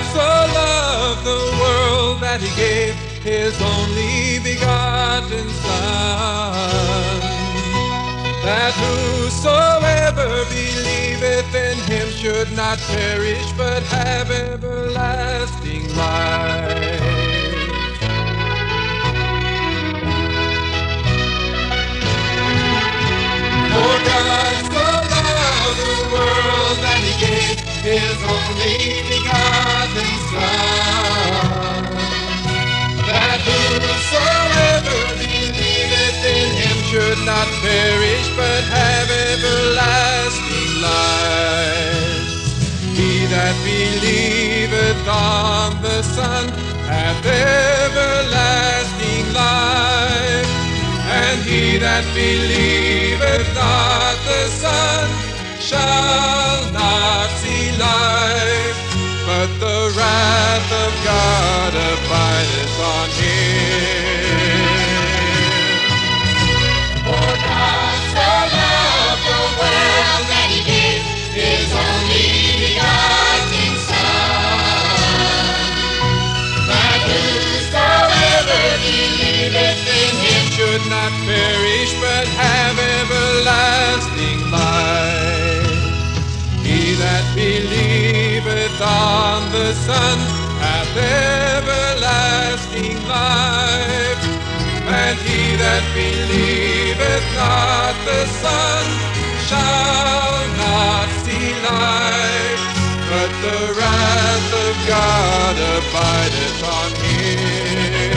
so loved the world that he gave his only begotten Son, that whosoever believeth in him should not perish but have everlasting life. For God so loved the world that he gave his only begotten Son, that whosoever believeth in him should not perish but have everlasting life. He that believeth on the Son hath everlasting life, and he that believeth not the Son shall not see life, but the wrath of God abideth on him. For God so loved the world that he gave his only begotten Son, that whosoever believeth in him should not perish but have everlasting life. He that believeth on the Son hath everlasting life, and he that believeth not the Son shall not see life, but the wrath of God abideth on him.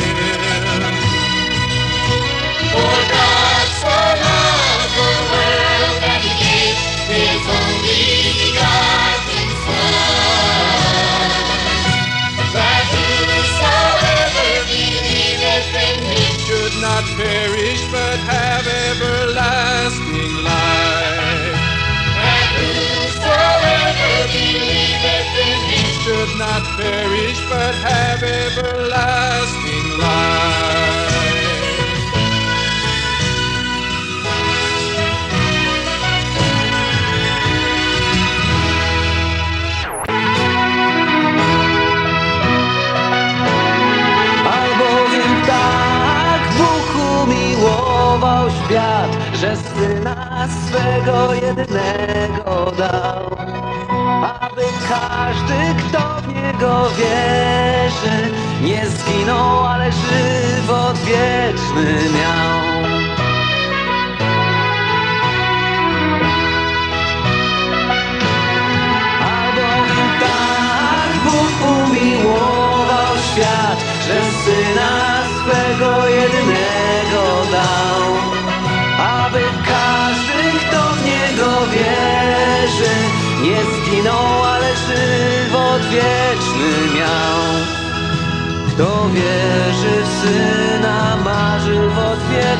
For God so loved the world that he gave his only begotten Son, that whosoever believeth in him should not perish but have everlasting life. That whosoever believeth in him should not perish but have everlasting life. Umiłował świat, że Syna swego jedynego dał, aby każdy, kto w Niego wierzy, nie zginął, ale żywot wieczny miał. Albowiem tak Bóg umiłował świat, że Syna swego jedynego dał, aby każdy, kto w Niego wierzy, nie zginął, ale żywot wieczny miał. Kto wierzy w Syna, ma żywot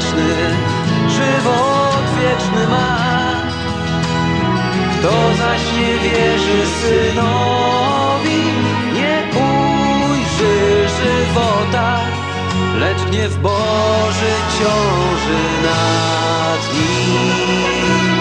wieczny ma. Kto zaś nie wierzy Synowi, nie ujrzy żywota, lecz gniew Boży ciąży nad nim.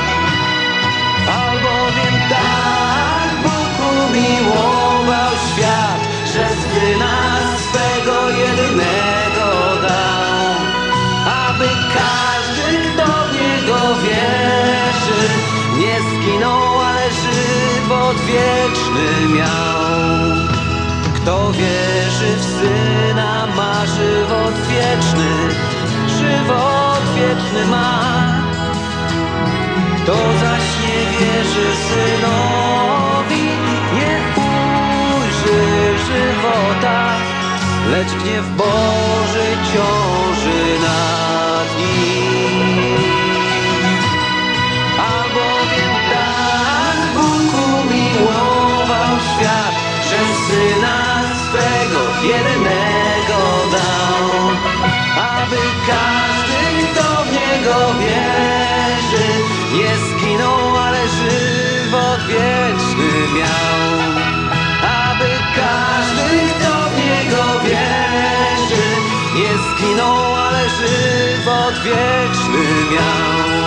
Albowiem tak Bóg umiłował świat, że Syna swego jedynego dał, aby każdy, kto w Niego wierzy, nie zginął, ale żywot wieczny miał. Kto wierzy w Syna, ma żywot wieczny ma. Kto zaś nie wierzy Synowi, nie ujrzy żywota, lecz gniew Boży ciąży nad nim. Albowiem tak Bóg umiłował świat, że Syna swego jedynego dał, aby każdy, kto w Niego wierzy, nie zginął, ale żywot wieczny miał. Aby każdy, kto w Niego wierzy, nie zginął, ale żywot wieczny miał.